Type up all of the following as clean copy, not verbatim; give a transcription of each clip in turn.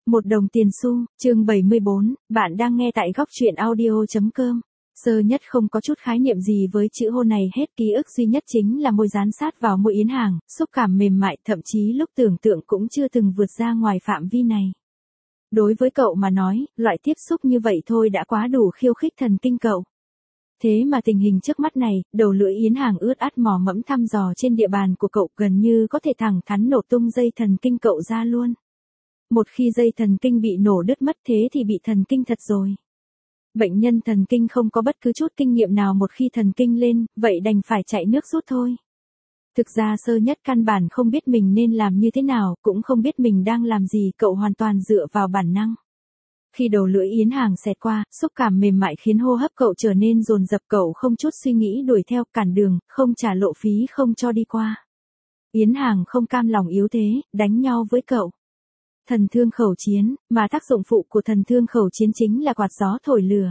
Một đồng tiền xu, chương 74, bạn đang nghe tại góc truyện audio.com. Sơ nhất không có chút khái niệm gì với chữ hôn này hết, ký ức duy nhất chính là môi dán sát vào môi Yến Hàng, xúc cảm mềm mại, thậm chí lúc tưởng tượng cũng chưa từng vượt ra ngoài phạm vi này. Đối với cậu mà nói, loại tiếp xúc như vậy thôi đã quá đủ khiêu khích thần kinh cậu. Thế mà tình hình trước mắt này, đầu lưỡi Yến Hàng ướt át mò mẫm thăm dò trên địa bàn của cậu, gần như có thể thẳng thắn nổ tung dây thần kinh cậu ra luôn. Một khi dây thần kinh bị nổ đứt mất thế thì bị thần kinh thật rồi. Bệnh nhân thần kinh không có bất cứ chút kinh nghiệm nào, một khi thần kinh lên, vậy đành phải chạy nước rút thôi. Thực ra sơ nhất căn bản không biết mình nên làm như thế nào, cũng không biết mình đang làm gì, cậu hoàn toàn dựa vào bản năng. Khi đầu lưỡi Yến Hàng xẹt qua, xúc cảm mềm mại khiến hô hấp cậu trở nên dồn dập, cậu không chút suy nghĩ đuổi theo, cản đường, không trả lộ phí, không cho đi qua. Yến Hàng không cam lòng yếu thế, đánh nhau với cậu. Thần thương khẩu chiến, mà tác dụng phụ của thần thương khẩu chiến chính là quạt gió thổi lửa.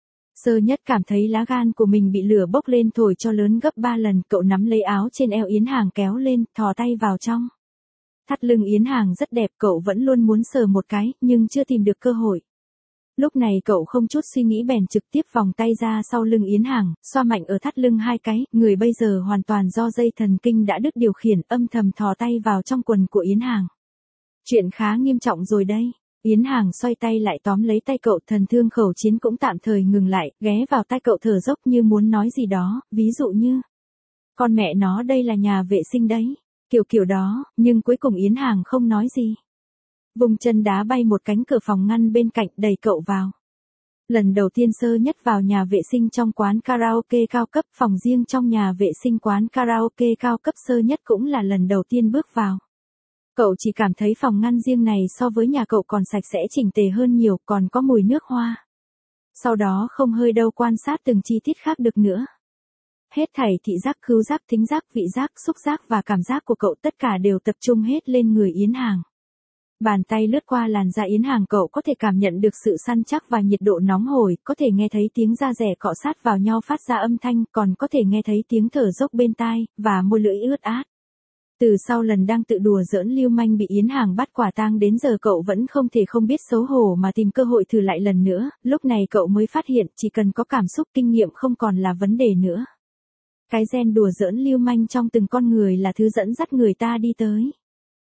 Sơ nhất cảm thấy lá gan của mình bị lửa bốc lên, thổi cho lớn gấp 3 lần, cậu nắm lấy áo trên eo Yến Hàng kéo lên, thò tay vào trong. Thắt lưng Yến Hàng rất đẹp, cậu vẫn luôn muốn sờ một cái, nhưng chưa tìm được cơ hội. Lúc này cậu không chút suy nghĩ bèn trực tiếp vòng tay ra sau lưng Yến Hàng, xoa mạnh ở thắt lưng 2 cái, người bây giờ hoàn toàn do dây thần kinh đã đứt điều khiển, âm thầm thò tay vào trong quần của Yến Hàng. Chuyện khá nghiêm trọng rồi đây. Yến Hàng xoay tay lại tóm lấy tay cậu, thần thương khẩu chiến cũng tạm thời ngừng lại, ghé vào tai cậu thở dốc như muốn nói gì đó, ví dụ như: con mẹ nó, đây là nhà vệ sinh đấy. Kiểu đó, nhưng cuối cùng Yến Hàng không nói gì. Vùng chân đá bay một cánh cửa phòng ngăn bên cạnh, đẩy cậu vào. Lần đầu tiên sơ nhất vào nhà vệ sinh trong quán karaoke cao cấp, phòng riêng trong nhà vệ sinh quán karaoke cao cấp sơ nhất cũng là lần đầu tiên bước vào. Cậu chỉ cảm thấy phòng ngăn riêng này so với nhà cậu còn sạch sẽ chỉnh tề hơn nhiều, còn có mùi nước hoa. Sau đó không hơi đâu quan sát từng chi tiết khác được nữa. Hết thảy thị giác, khứu giác, thính giác, vị giác, xúc giác và cảm giác của cậu tất cả đều tập trung hết lên người Yến Hàng. Bàn tay lướt qua làn da Yến Hàng, cậu có thể cảm nhận được sự săn chắc và nhiệt độ nóng hổi, có thể nghe thấy tiếng da rẻ cọ sát vào nhau phát ra âm thanh, còn có thể nghe thấy tiếng thở dốc bên tai, và môi lưỡi ướt át. Từ sau lần đang tự đùa giỡn lưu manh bị Yến Hàng bắt quả tang đến giờ cậu vẫn không thể không biết xấu hổ mà tìm cơ hội thử lại lần nữa, lúc này cậu mới phát hiện chỉ cần có cảm xúc, kinh nghiệm không còn là vấn đề nữa. Cái gen đùa giỡn lưu manh trong từng con người là thứ dẫn dắt người ta đi tới.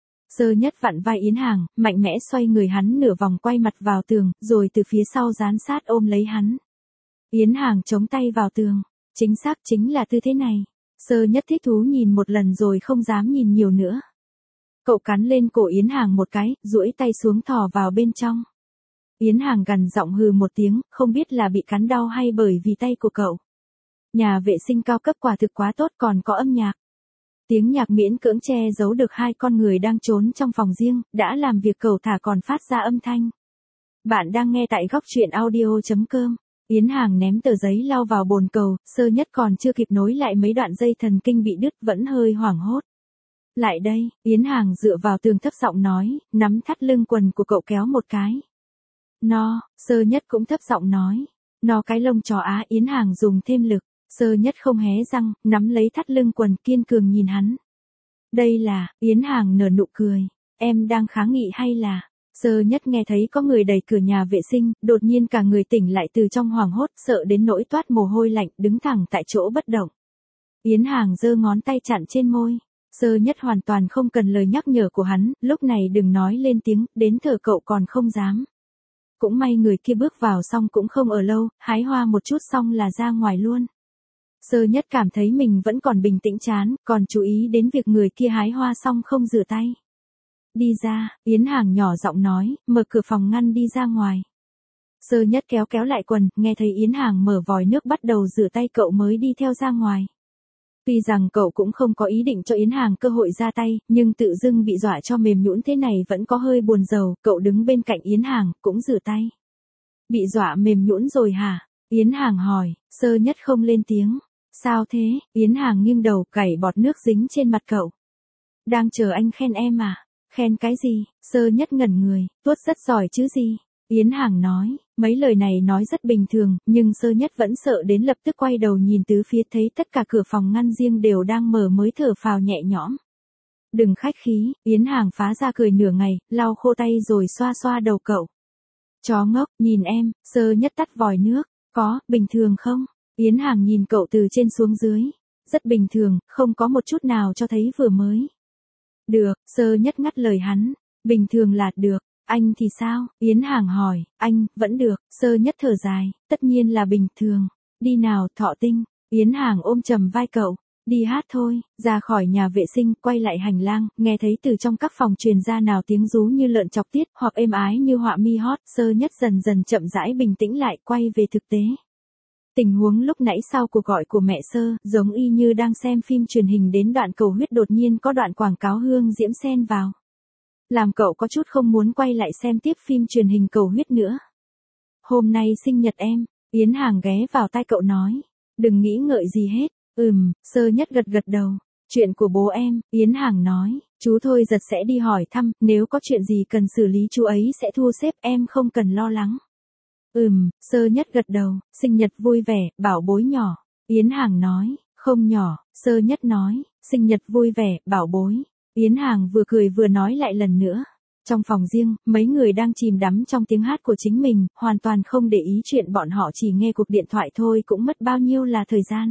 Sơ nhất vặn vai Yến Hàng, mạnh mẽ xoay người hắn nửa vòng, quay mặt vào tường, rồi từ phía sau dán sát ôm lấy hắn. Yến Hàng chống tay vào tường. Chính xác, chính là tư thế này. Sơ nhất thích thú nhìn một lần rồi không dám nhìn nhiều nữa. Cậu cắn lên cổ Yến Hàng một cái, duỗi tay xuống thò vào bên trong. Yến Hàng gằn giọng hừ một tiếng, không biết là bị cắn đau hay bởi vì tay của cậu. Nhà vệ sinh cao cấp quả thực quá tốt, còn có âm nhạc. Tiếng nhạc miễn cưỡng che giấu được hai con người đang trốn trong phòng riêng, đã làm việc cầu thả còn phát ra âm thanh. Bạn đang nghe tại góc truyện audio.com. Yến Hàng ném tờ giấy lao vào bồn cầu, sơ nhất còn chưa kịp nối lại mấy đoạn dây thần kinh bị đứt, vẫn hơi hoảng hốt. Lại đây, Yến Hàng dựa vào tường thấp giọng nói, nắm thắt lưng quần của cậu kéo một cái. No, sơ nhất cũng thấp giọng nói. No cái lông chó á, Yến Hàng dùng thêm lực. Sơ nhất không hé răng, nắm lấy thắt lưng quần, kiên cường nhìn hắn. Đây là, Yến Hàng nở nụ cười. Em đang kháng nghị hay là... Sơ nhất nghe thấy có người đẩy cửa nhà vệ sinh, đột nhiên cả người tỉnh lại từ trong hoảng hốt, sợ đến nỗi toát mồ hôi lạnh, đứng thẳng tại chỗ bất động. Yến Hàng giơ ngón tay chặn trên môi. Sơ nhất hoàn toàn không cần lời nhắc nhở của hắn, lúc này đừng nói lên tiếng, đến thở cậu còn không dám. Cũng may người kia bước vào xong cũng không ở lâu, hái hoa một chút xong là ra ngoài luôn. Sơ nhất cảm thấy mình vẫn còn bình tĩnh chán, còn chú ý đến việc người kia hái hoa xong không rửa tay. Đi ra, Yến Hàng nhỏ giọng nói, mở cửa phòng ngăn đi ra ngoài. Sơ nhất kéo lại quần, nghe thấy Yến Hàng mở vòi nước bắt đầu rửa tay, cậu mới đi theo ra ngoài. Tuy rằng cậu cũng không có ý định cho Yến Hàng cơ hội ra tay, nhưng tự dưng bị dọa cho mềm nhũn thế này vẫn có hơi buồn rầu, cậu đứng bên cạnh Yến Hàng, cũng rửa tay. Bị dọa mềm nhũn rồi hả? Yến Hàng hỏi, sơ nhất không lên tiếng. Sao thế? Yến Hàng nghiêng đầu, cảy bọt nước dính trên mặt cậu. Đang chờ anh khen em à? Khen cái gì? Sơ nhất ngẩn người, tuốt rất giỏi chứ gì? Yến Hàng nói, mấy lời này nói rất bình thường, nhưng sơ nhất vẫn sợ đến lập tức quay đầu nhìn tứ phía, thấy tất cả cửa phòng ngăn riêng đều đang mở mới thở phào nhẹ nhõm. Đừng khách khí, Yến Hàng phá ra cười nửa ngày, lau khô tay rồi xoa xoa đầu cậu. Chó ngốc, nhìn em, Sơ Nhất tắt vòi nước. Có, bình thường không? Yến Hàng nhìn cậu từ trên xuống dưới. Rất bình thường, không có một chút nào cho thấy vừa mới. Được, Sơ Nhất ngắt lời hắn. Bình thường là được. Anh thì sao? Yến Hàng hỏi. Anh, vẫn được. Sơ Nhất thở dài. Tất nhiên là bình thường. Đi nào, Thọ Tinh. Yến Hàng ôm chầm vai cậu. Đi hát thôi. Ra khỏi nhà vệ sinh, quay lại hành lang, nghe thấy từ trong các phòng truyền ra nào tiếng rú như lợn chọc tiết, hoặc êm ái như họa mi hót. Sơ Nhất dần dần chậm rãi bình tĩnh lại, quay về thực tế. Tình huống lúc nãy sau cuộc gọi của mẹ Sơ, giống y như đang xem phim truyền hình đến đoạn cầu huyết đột nhiên có đoạn quảng cáo hương diễm xen vào. Làm cậu có chút không muốn quay lại xem tiếp phim truyền hình cầu huyết nữa. Hôm nay sinh nhật em, Yến Hàng ghé vào tai cậu nói. Đừng nghĩ ngợi gì hết. Sơ Nhất gật gật đầu. Chuyện của bố em, Yến Hàng nói. Chú thôi giật sẽ đi hỏi thăm, nếu có chuyện gì cần xử lý chú ấy sẽ thu xếp, em không cần lo lắng. Sơ Nhất gật đầu. Sinh nhật vui vẻ, bảo bối nhỏ. Yến Hàng nói. Không nhỏ, Sơ Nhất nói. Sinh nhật vui vẻ, bảo bối. Yến Hàng vừa cười vừa nói lại lần nữa. Trong phòng riêng, mấy người đang chìm đắm trong tiếng hát của chính mình, hoàn toàn không để ý chuyện bọn họ chỉ nghe cuộc điện thoại thôi cũng mất bao nhiêu là thời gian.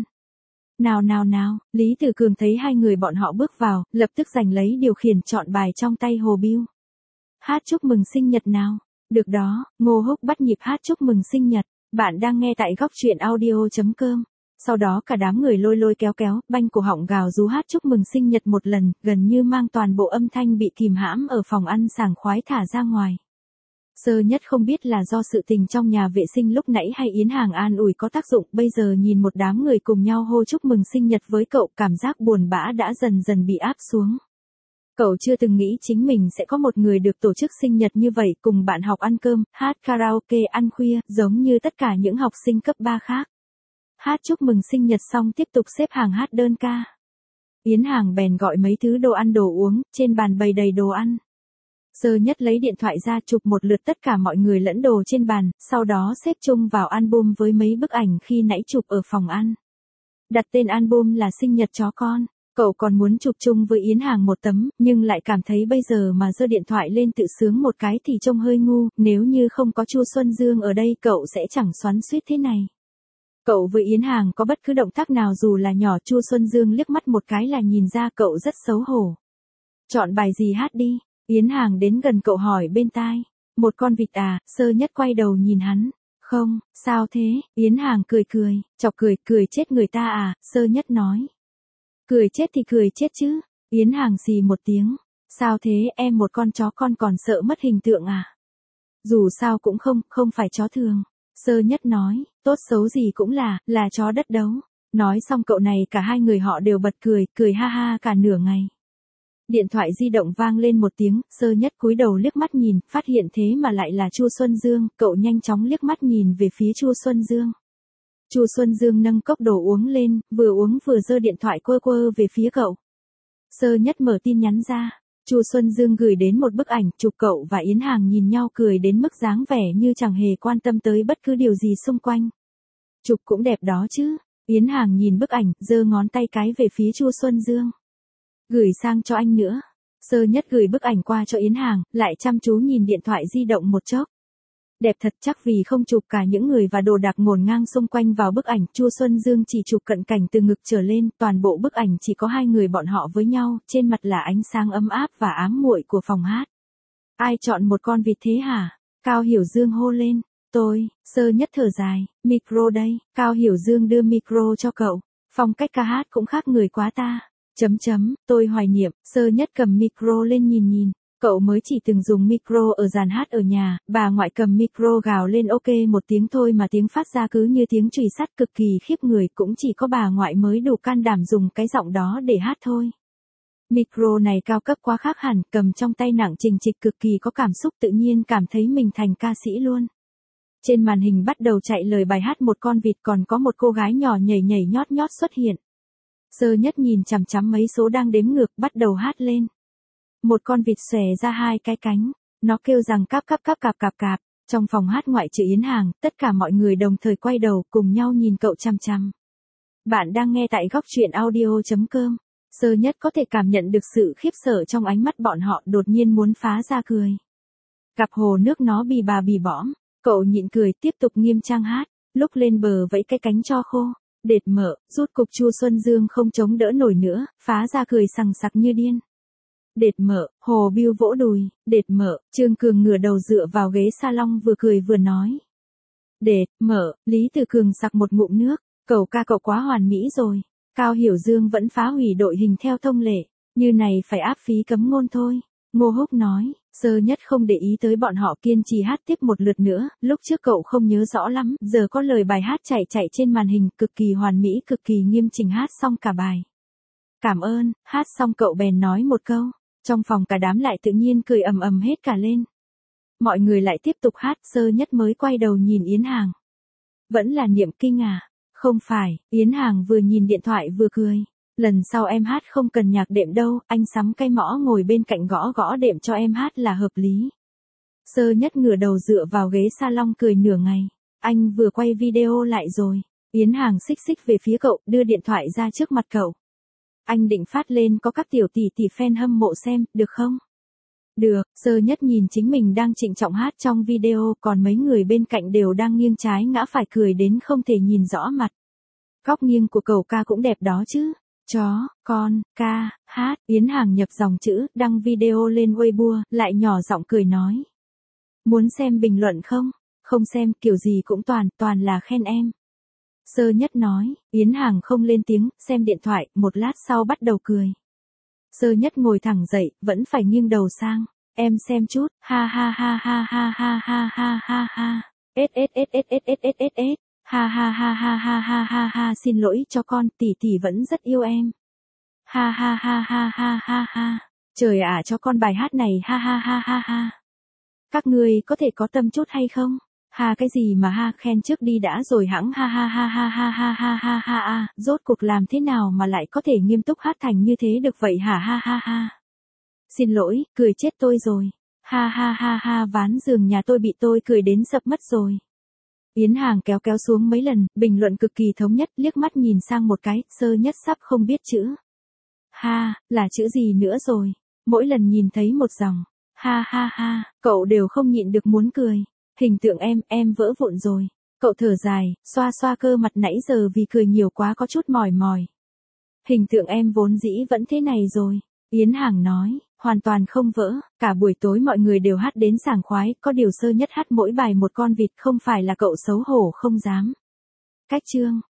Nào, Lý Tử Cường thấy hai người bọn họ bước vào, lập tức giành lấy điều khiển chọn bài trong tay Hồ Bưu. Hát chúc mừng sinh nhật nào. Được đó, Ngô Húc bắt nhịp hát chúc mừng sinh nhật. Bạn đang nghe tại góc truyện audio.com. Sau đó cả đám người lôi kéo, banh cổ họng gào rú hát chúc mừng sinh nhật một lần, gần như mang toàn bộ âm thanh bị kìm hãm ở phòng ăn sảng khoái thả ra ngoài. Sơ Nhất không biết là do sự tình trong nhà vệ sinh lúc nãy hay Yến Hàng an ủi có tác dụng, bây giờ nhìn một đám người cùng nhau hô chúc mừng sinh nhật với cậu, cảm giác buồn bã đã dần dần bị áp xuống. Cậu chưa từng nghĩ chính mình sẽ có một người được tổ chức sinh nhật như vậy, cùng bạn học ăn cơm, hát karaoke ăn khuya, giống như tất cả những học sinh cấp 3 khác. Hát chúc mừng sinh nhật xong tiếp tục xếp hàng hát đơn ca. Yến Hàng bèn gọi mấy thứ đồ ăn đồ uống, trên bàn bày đầy đồ ăn. Sơ Nhất lấy điện thoại ra chụp một lượt tất cả mọi người lẫn đồ trên bàn, sau đó xếp chung vào album với mấy bức ảnh khi nãy chụp ở phòng ăn. Đặt tên album là sinh nhật chó con. Cậu còn muốn chụp chung với Yến Hàng một tấm, nhưng lại cảm thấy bây giờ mà giơ điện thoại lên tự sướng một cái thì trông hơi ngu, nếu như không có Chu Xuân Dương ở đây cậu sẽ chẳng xoắn xuýt thế này. Cậu với Yến Hàng có bất cứ động tác nào dù là nhỏ, Chu Xuân Dương liếc mắt một cái là nhìn ra cậu rất xấu hổ. Chọn bài gì hát đi. Yến Hàng đến gần cậu hỏi bên tai. Một con vịt à? Sơ Nhất quay đầu nhìn hắn. Không, sao thế? Yến Hàng cười, chọc cười chết người ta à? Sơ Nhất nói. Cười chết thì cười chết chứ. Yến Hàng xì một tiếng. Sao thế, em một con chó con còn sợ mất hình tượng à? Dù sao cũng không phải chó thường. Sơ Nhất nói, tốt xấu gì cũng là chó đất đấu. Nói xong cậu này cả hai người họ đều bật cười ha ha cả nửa ngày. Điện thoại di động vang lên một tiếng, Sơ Nhất cúi đầu liếc mắt nhìn, phát hiện thế mà lại là Chu Xuân Dương, cậu nhanh chóng liếc mắt nhìn về phía Chu Xuân Dương. Chu Xuân Dương nâng cốc đồ uống lên, vừa uống vừa giơ điện thoại quơ về phía cậu. Sơ Nhất mở tin nhắn ra, Chu Xuân Dương gửi đến một bức ảnh, chụp cậu và Yến Hàng nhìn nhau cười đến mức dáng vẻ như chẳng hề quan tâm tới bất cứ điều gì xung quanh. Chụp cũng đẹp đó chứ. Yến Hàng nhìn bức ảnh, giơ ngón tay cái về phía Chu Xuân Dương. Gửi sang cho anh nữa. Sơ Nhất gửi bức ảnh qua cho Yến Hàng, lại chăm chú nhìn điện thoại di động một chốc. Đẹp thật, chắc vì không chụp cả những người và đồ đạc ngổn ngang xung quanh vào bức ảnh, Chu Xuân Dương chỉ chụp cận cảnh từ ngực trở lên, toàn bộ bức ảnh chỉ có hai người bọn họ với nhau, trên mặt là ánh sáng ấm áp và ám muội của phòng hát. Ai chọn một con vịt thế hả? Cao Hiểu Dương hô lên. Tôi. Sơ Nhất thở dài. Micro đây. Cao Hiểu Dương đưa micro cho cậu. Phong cách ca hát cũng khác người quá ta. Tôi hoài niệm. Sơ Nhất cầm micro lên nhìn. Cậu mới chỉ từng dùng micro ở dàn hát ở nhà, bà ngoại cầm micro gào lên ok một tiếng thôi mà tiếng phát ra cứ như tiếng chùy sắt cực kỳ khiếp người, cũng chỉ có bà ngoại mới đủ can đảm dùng cái giọng đó để hát thôi. Micro này cao cấp quá khác hẳn, cầm trong tay nặng trình trịch cực kỳ có cảm xúc, tự nhiên cảm thấy mình thành ca sĩ luôn. Trên màn hình bắt đầu chạy lời bài hát một con vịt, còn có một cô gái nhỏ nhảy nhót xuất hiện. Sơ Nhất nhìn chằm chằm mấy số đang đếm ngược, bắt đầu hát lên. Một con vịt xòe ra hai cái cánh, nó kêu rằng cáp. Trong phòng hát ngoại trừ Yến Hàng, tất cả mọi người đồng thời quay đầu cùng nhau nhìn cậu chằm chằm. Bạn đang nghe tại góc truyện audio.com. Sơ Nhất có thể cảm nhận được sự khiếp sợ trong ánh mắt bọn họ, đột nhiên muốn phá ra cười. Cặp hồ nước nó bì bà bì bõm, cậu nhịn cười tiếp tục nghiêm trang hát, lúc lên bờ vẫy cái cánh cho khô. Đệt mợ, rút cục Chu Xuân Dương không chống đỡ nổi nữa, phá ra cười sằng sặc như điên. Đệt mợ, Hồ Bưu vỗ đùi, đệt mợ, Trương Cường ngửa đầu dựa vào ghế salon vừa cười vừa nói. Đệt mợ, Lý Từ Cường sặc một ngụm nước, cậu ca cậu quá hoàn mỹ rồi. Cao Hiểu Dương vẫn phá hủy đội hình theo thông lệ, như này phải áp phí cấm ngôn thôi. Ngô Húc nói, Sơ Nhất không để ý tới bọn họ, kiên trì hát tiếp một lượt nữa, lúc trước cậu không nhớ rõ lắm, giờ có lời bài hát chạy trên màn hình, cực kỳ hoàn mỹ, cực kỳ nghiêm chỉnh, hát xong cả bài. Cảm ơn, hát xong cậu bèn nói một câu, trong phòng cả đám lại tự nhiên cười ầm ầm hết cả lên. Mọi người lại tiếp tục hát, Sơ Nhất mới quay đầu nhìn Yến Hàng. Vẫn là Niệm Kinh à? Không phải, Yến Hàng vừa nhìn điện thoại vừa cười. Lần sau em hát không cần nhạc đệm đâu, anh sắm cái mõ ngồi bên cạnh gõ gõ đệm cho em hát là hợp lý. Sơ Nhất ngửa đầu dựa vào ghế salon cười nửa ngày. Anh vừa quay video lại rồi. Yến Hàng xích xích về phía cậu, đưa điện thoại ra trước mặt cậu. Anh định phát lên có các tiểu tỷ tỷ fan hâm mộ xem, được không? Được, Sơ Nhất nhìn chính mình đang trịnh trọng hát trong video, còn mấy người bên cạnh đều đang nghiêng trái ngã phải cười đến không thể nhìn rõ mặt. Góc nghiêng của cậu ca cũng đẹp đó chứ. Chó, con, ca, hát, Yến Hàng nhập dòng chữ, đăng video lên Weibo, lại nhỏ giọng cười nói. Muốn xem bình luận không? Không xem, kiểu gì cũng toàn là khen em. Sơ Nhất nói, Yến Hàng không lên tiếng, xem điện thoại, một lát sau bắt đầu cười. Sơ Nhất ngồi thẳng dậy, vẫn phải nghiêng đầu sang. Em xem chút, ha ha ha ha ha ha ha ha ha ha. Ha ha ha ha ha ha ha ha, xin lỗi cho con, tỷ tỷ vẫn rất yêu em. Ha ha ha ha ha ha ha. Trời ạ, cho con bài hát này, ha ha ha ha ha. Các ngươi có thể có tâm chút hay không? Ha cái gì mà ha, khen trước đi đã rồi hẵng, ha ha ha ha ha ha ha ha ha ha, rốt cuộc làm thế nào mà lại có thể nghiêm túc hát thành như thế được vậy hả, ha ha ha. Xin lỗi, cười chết tôi rồi. Ha ha ha ha, ván giường nhà tôi bị tôi cười đến sập mất rồi. Yến Hàng kéo xuống mấy lần, bình luận cực kỳ thống nhất, liếc mắt nhìn sang một cái, Sơ Nhất sắp không biết chữ. Ha, là chữ gì nữa rồi? Mỗi lần nhìn thấy một dòng. Ha ha ha, cậu đều không nhịn được muốn cười. Hình tượng em vỡ vụn rồi. Cậu thở dài, xoa xoa cơ mặt nãy giờ vì cười nhiều quá có chút mỏi mỏi. Hình tượng em vốn dĩ vẫn thế này rồi. Yến Hàng nói, hoàn toàn không vỡ, cả buổi tối mọi người đều hát đến sảng khoái, có điều Sơ Nhất hát mỗi bài một con vịt, không phải là cậu xấu hổ không dám. Cách chương